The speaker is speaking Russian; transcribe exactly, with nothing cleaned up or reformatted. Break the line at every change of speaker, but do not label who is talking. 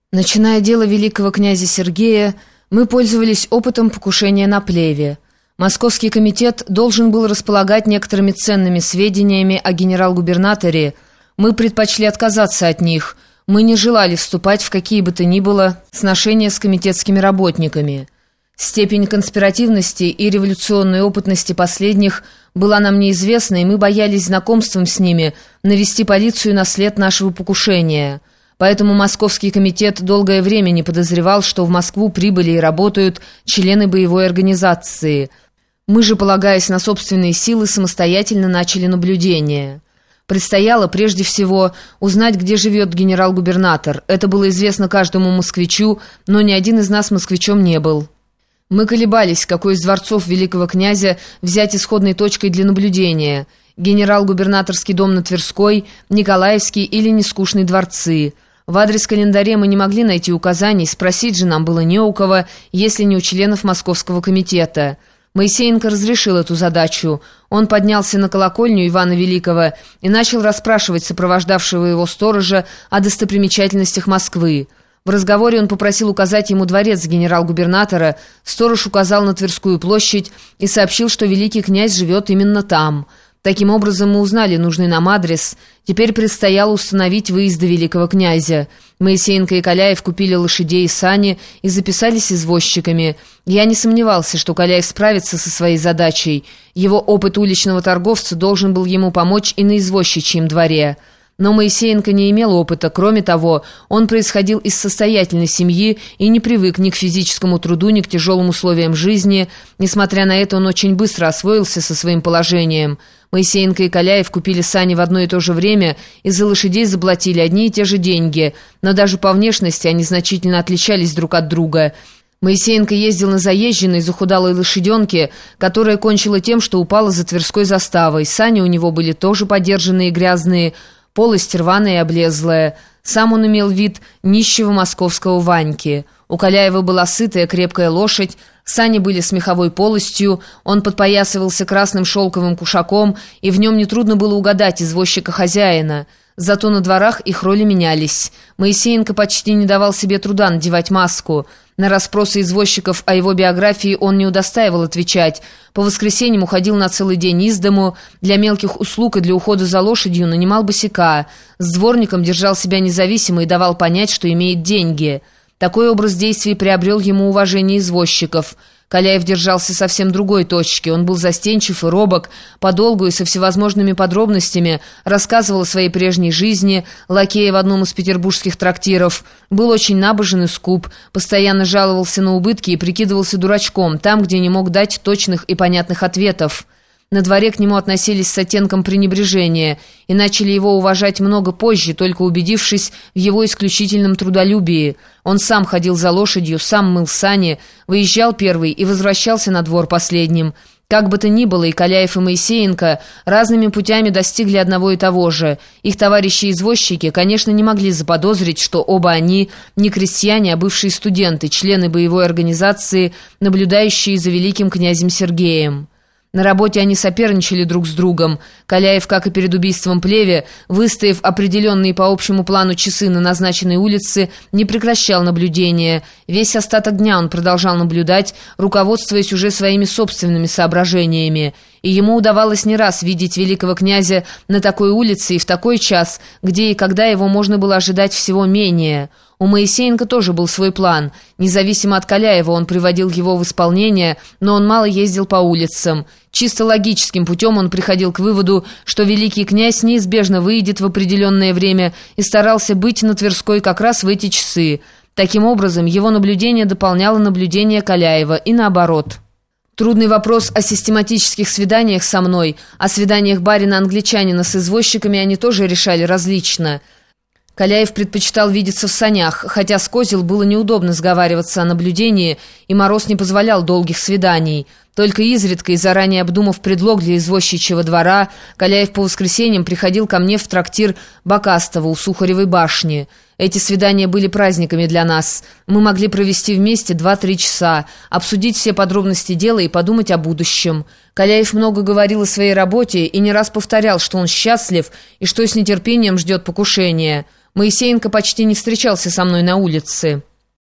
Начиная дело великого князя Сергея, мы пользовались опытом покушения на Плеве. Московский комитет должен был располагать некоторыми ценными сведениями о генерал-губернаторе. Мы предпочли отказаться от них. Мы не желали вступать в какие бы то ни было сношения с комитетскими работниками. Степень конспиративности и революционной опытности последних была нам неизвестна, и мы боялись знакомством с ними навести полицию на след нашего покушения. Поэтому Московский комитет долгое время не подозревал, что в Москву прибыли и работают члены боевой организации. Мы же, полагаясь на собственные силы, самостоятельно начали наблюдение. Предстояло, прежде всего, узнать, где живет генерал-губернатор. Это было известно каждому москвичу, но ни один из нас москвичом не был. Мы колебались, какой из дворцов великого князя взять исходной точкой для наблюдения. Генерал-губернаторский дом на Тверской, Николаевский или Нескучный дворцы. В адрес-календаре мы не могли найти указаний, спросить же нам было не у кого, если не у членов Московского комитета. Моисеенко разрешил эту задачу. Он поднялся на колокольню Ивана Великого и начал расспрашивать сопровождавшего его сторожа о достопримечательностях Москвы. В разговоре он попросил указать ему дворец генерал-губернатора, сторож указал на Тверскую площадь и сообщил, что великий князь живет именно там. Таким образом, мы узнали нужный нам адрес. Теперь предстояло установить выезд великого князя. Моисеенко и Каляев купили лошадей и сани и записались извозчиками. Я не сомневался, что Каляев справится со своей задачей. Его опыт уличного торговца должен был ему помочь и на извозчичьем дворе. Но Моисеенко не имел опыта. Кроме того, он происходил из состоятельной семьи и не привык ни к физическому труду, ни к тяжелым условиям жизни. Несмотря на это, он очень быстро освоился со своим положением. Моисеенко и Каляев купили сани в одно и то же время и за лошадей заплатили одни и те же деньги, но даже по внешности они значительно отличались друг от друга. Моисеенко ездил на заезженной, захудалой лошаденке, которая кончила тем, что упала за Тверской заставой. Сани у него были тоже подержанные и грязные, полость рваная и облезлая. Сам он имел вид нищего московского Ваньки. У Каляева была сытая крепкая лошадь, сани были с меховой полостью, он подпоясывался красным шелковым кушаком, и в нем нетрудно было угадать извозчика-хозяина. Зато на дворах их роли менялись. Моисеенко почти не давал себе труда надевать маску. На расспросы извозчиков о его биографии он не удостаивал отвечать. По воскресеньям уходил на целый день из дому, для мелких услуг и для ухода за лошадью нанимал босяка. С дворником держал себя независимо и давал понять, что имеет деньги. Такой образ действий приобрел ему уважение извозчиков. Каляев держался совсем другой точки. Он был застенчив и робок, подолгу и со всевозможными подробностями рассказывал о своей прежней жизни, лакея в одном из петербургских трактиров. Был очень набожен и скуп, постоянно жаловался на убытки и прикидывался дурачком, там, где не мог дать точных и понятных ответов. На дворе к нему относились с оттенком пренебрежения и начали его уважать много позже, только убедившись в его исключительном трудолюбии. Он сам ходил за лошадью, сам мыл сани, выезжал первый и возвращался на двор последним. Как бы то ни было, и Каляев, и Моисеенко разными путями достигли одного и того же. Их товарищи-извозчики, конечно, не могли заподозрить, что оба они не крестьяне, а бывшие студенты, члены боевой организации, наблюдающие за великим князем Сергеем. На работе они соперничали друг с другом. Каляев, как и перед убийством Плеве, выстояв определенные по общему плану часы на назначенной улице, не прекращал наблюдения. Весь остаток дня он продолжал наблюдать, руководствуясь уже своими собственными соображениями. И ему удавалось не раз видеть великого князя на такой улице и в такой час, где и когда его можно было ожидать всего менее. У Моисеенко тоже был свой план. Независимо от Каляева он приводил его в исполнение, но он мало ездил по улицам. Чисто логическим путем он приходил к выводу, что великий князь неизбежно выйдет в определенное время и старался быть на Тверской как раз в эти часы. Таким образом, его наблюдение дополняло наблюдение Каляева и наоборот. Трудный вопрос о систематических свиданиях со мной, о свиданиях барина-англичанина с извозчиками они тоже решали различно. Каляев предпочитал видеться в санях, хотя с Козел было неудобно сговариваться о наблюдении, и мороз не позволял долгих свиданий. Только изредка и заранее обдумав предлог для извозчичьего двора, Каляев по воскресеньям приходил ко мне в трактир Бакастова у Сухаревой башни. Эти свидания были праздниками для нас. Мы могли провести вместе два-три часа, обсудить все подробности дела и подумать о будущем. Каляев много говорил о своей работе и не раз повторял, что он счастлив и что с нетерпением ждет покушения. Моисеенко почти не встречался со мной на улице.